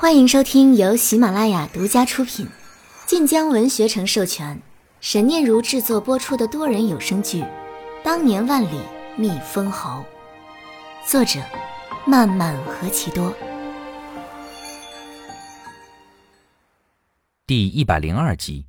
欢迎收听由喜马拉雅独家出品，晋江文学城授权，沈念如制作播出的多人有声剧《当年万里觅封侯》，作者漫漫何其多。 第102集。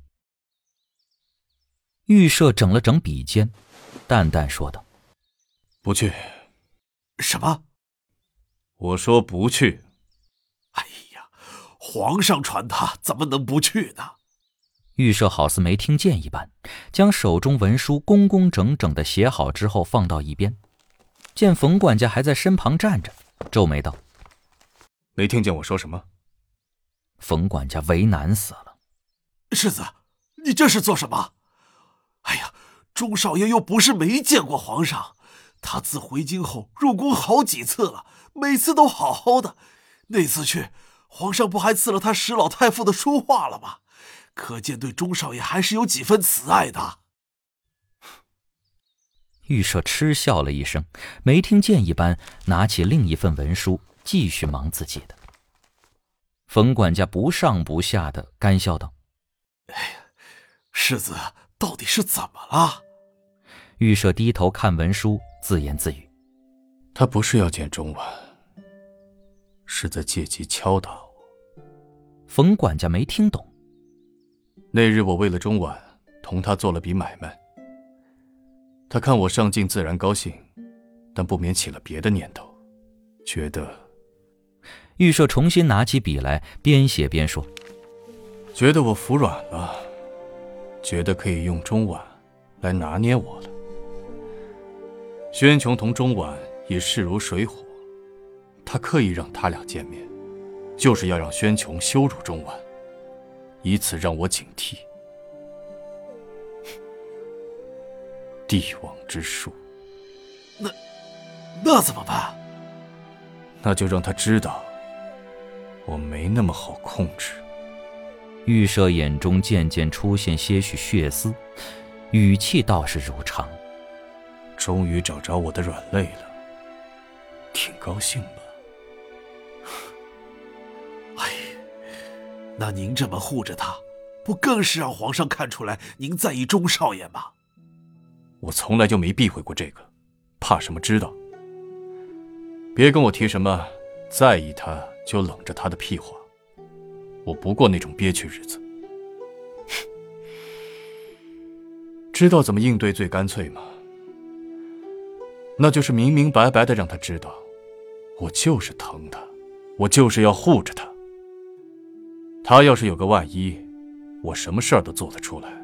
预设整了整笔尖，淡淡说道： 不去。 什么？ 我说不去。 哎呀，皇上传他怎么能不去呢？ 预设好似没听见一般，将手中文书工工整整地写好之后放到一边。见冯管家还在身旁站着，皱眉道： 没听见我说什么？ 冯管家为难死了。 世子，你这是做什么？哎呀，钟少爷又不是没见过皇上，他自回京后入宫好几次了，每次都好好的。那次去，皇上不还赐了他史老太傅的书画了吗？可见对钟少爷还是有几分慈爱的。 预设嗤笑了一声，没听见一般，拿起另一份文书继续忙自己的。冯管家不上不下的干笑道： 哎呀，世子到底是怎么了？ 预设低头看文书，自言自语： 他不是要见钟婉，是在借机敲打我。 冯管家没听懂。 那日我为了钟婉同他做了笔买卖，他看我上进自然高兴，但不免起了别的念头，觉得…… 预设重新拿起笔来，边写边说： 觉得我服软了，觉得可以用钟婉来拿捏我了。轩琼同钟婉也势如水火，他刻意让他俩见面，就是要让轩琼羞辱钟婉，以此让我警惕。帝王之术， 那怎么办？ 那就让他知道我没那么好控制。 预设眼中渐渐出现些许血丝，语气倒是如常： 终于找着我的软肋了，挺高兴吧？ 哎，那您这么护着他，不更是让皇上看出来您在意钟少爷吗？ 我从来就没避讳过这个，怕什么知道？别跟我提什么在意他就冷着他的屁话，我不过那种憋屈日子。知道怎么应对最干脆吗？那就是明明白白的让他知道，我就是疼他，我就是要护着他。他要是有个万一，我什么事儿都做得出来。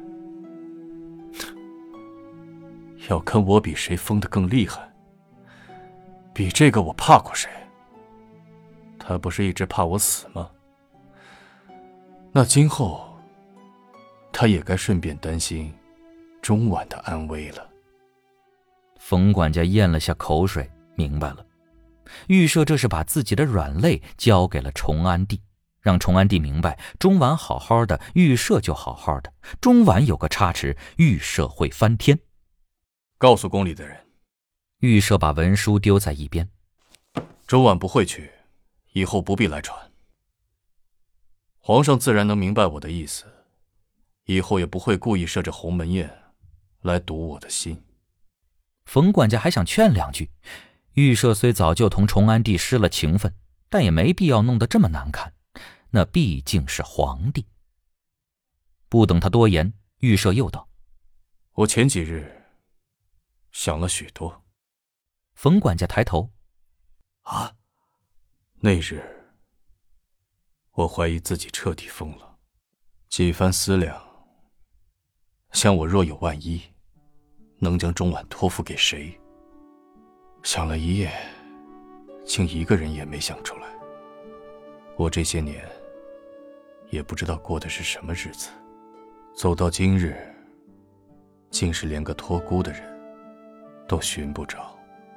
要跟我比谁疯得更厉害，比这个我怕过谁？他不是一直怕我死吗？那今后他也该顺便担心钟婉的安危了。 冯管家咽了下口水，明白了，预设这是把自己的软肋交给了崇安帝，让崇安帝明白钟婉好好的，预设就好好的，钟婉有个差池，预设会翻天。 告诉宫里的人， 预设把文书丢在一边， 钟婉不会去，以后不必来传。皇上自然能明白我的意思，以后也不会故意设着鸿门宴来堵我的心。 冯管家还想劝两句，预设虽早就同崇安帝失了情分，但也没必要弄得这么难看，那毕竟是皇帝。不等他多言，预设又道： 我前几日想了许多。 冯管家抬头： 啊？ 那日我怀疑自己彻底疯了，几番思量，想我若有万一，能将钟婉托付给谁？想了一夜，竟一个人也没想出来。我这些年也不知道过的是什么日子，走到今日，竟是连个托孤的人都寻不着。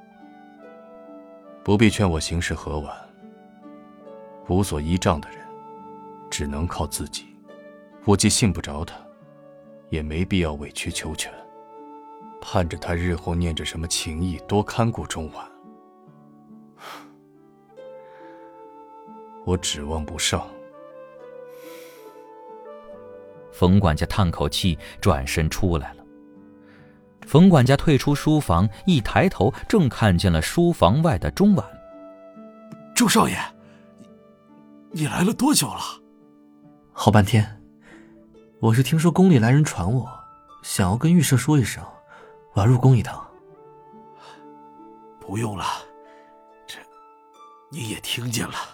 不必劝我行事和婉，无所依仗的人只能靠自己。我既信不着他，也没必要委曲求全，盼着他日后念着什么情义多看顾钟婉。 我指望不上。 冯管家叹口气，转身出来了。冯管家退出书房，一抬头正看见了书房外的钟婉。 钟少爷，你来了多久了？ 好半天。我是听说宫里来人传我，想要跟御舍说一声，我要入宫一趟。 不用了，这你也听见了。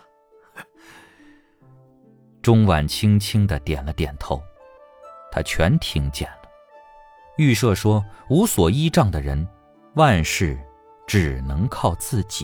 钟婉轻轻地点了点头，他全听见了。御舍说，无所依仗的人，万事只能靠自己。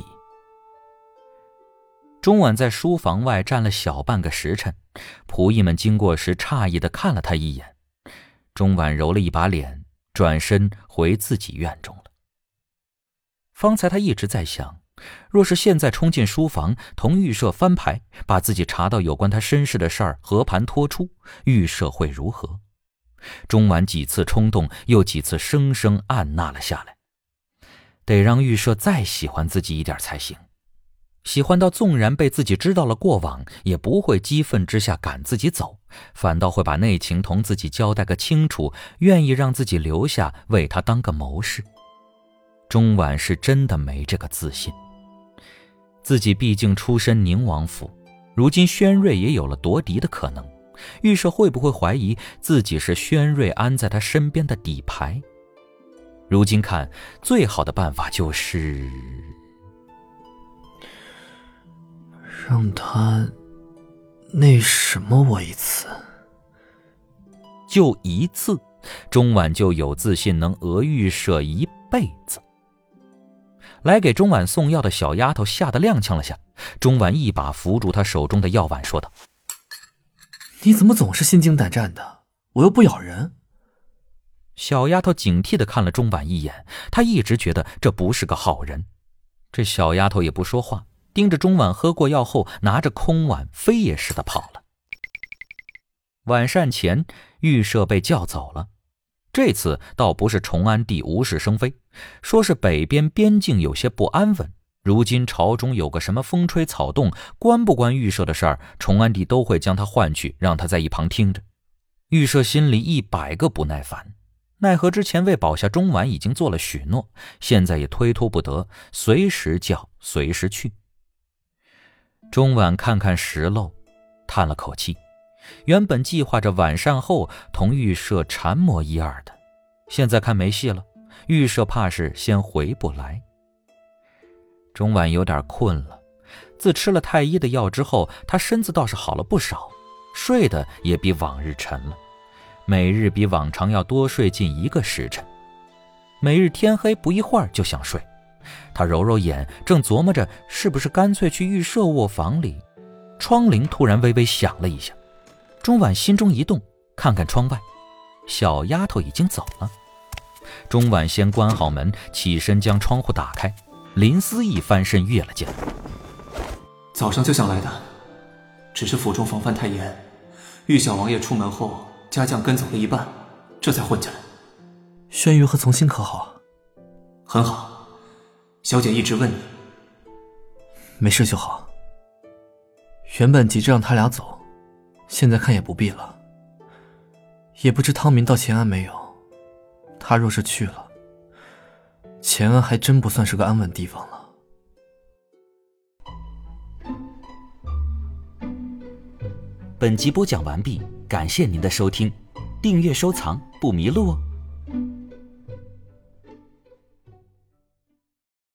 钟婉在书房外站了小半个时辰，仆役们经过时诧异地看了他一眼。钟婉揉了一把脸，转身回自己院中了。方才他一直在想，若是现在冲进书房，同御舍翻牌，把自己查到有关他身世的事儿和盘托出，御舍会如何？钟婉几次冲动，又几次生生按捺了下来。得让御舍再喜欢自己一点才行，喜欢到纵然被自己知道了过往，也不会激愤之下赶自己走，反倒会把内情同自己交代个清楚，愿意让自己留下，为他当个谋士。钟婉是真的没这个自信。自己毕竟出身宁王府，如今轩瑞也有了夺嫡的可能，御舍会不会怀疑自己是轩瑞安在他身边的底牌？如今看，最好的办法就是让他那什么我一次。 就一次，钟婉就有自信能讹御舍一辈子。来给钟婉送药的小丫头吓得踉跄了下，钟婉一把扶住她手中的药碗，说道： 你怎么总是心惊胆战的？我又不咬人。 小丫头警惕地看了钟婉一眼，她一直觉得这不是个好人。这小丫头也不说话，盯着钟婉喝过药后，拿着空碗飞也似的跑了。晚膳前，御舍被叫走了。这次倒不是崇安帝无事生非，说是北边边境有些不安稳，如今朝中有个什么风吹草动，关不关御舍的事儿，崇安帝都会将他唤去，让他在一旁听着。御舍心里100个不耐烦，奈何之前为保下钟婉已经做了许诺，现在也推脱不得，随时叫随时去。钟婉看看石漏，叹了口气。原本计划着晚膳后同御舍缠磨一二的，现在看没戏了，御舍怕是先回不来。钟婉有点困了，自吃了太医的药之后，她身子倒是好了不少，睡得也比往日沉了，每日比往常要多睡近1个时辰。每日天黑不一会儿就想睡，她揉揉眼，正琢磨着是不是干脆去御舍卧房里，窗铃突然微微响了一下。钟婉心中一动，看看窗外，小丫头已经走了。钟婉先关好门，起身将窗户打开，林思义翻身跃了进来。 早上就想来的，只是府中防范太严，玉小王爷出门后，家将跟走了一半，这才混进来。 轩辕和从心可好？ 很好，小姐一直问你。 没事就好。原本急着让他俩走，现在看也不必了。也不知汤民到乾安没有，他若是去了，乾安还真不算是个安稳地方了。 本集播讲完毕，感谢您的收听，订阅收藏不迷路哦。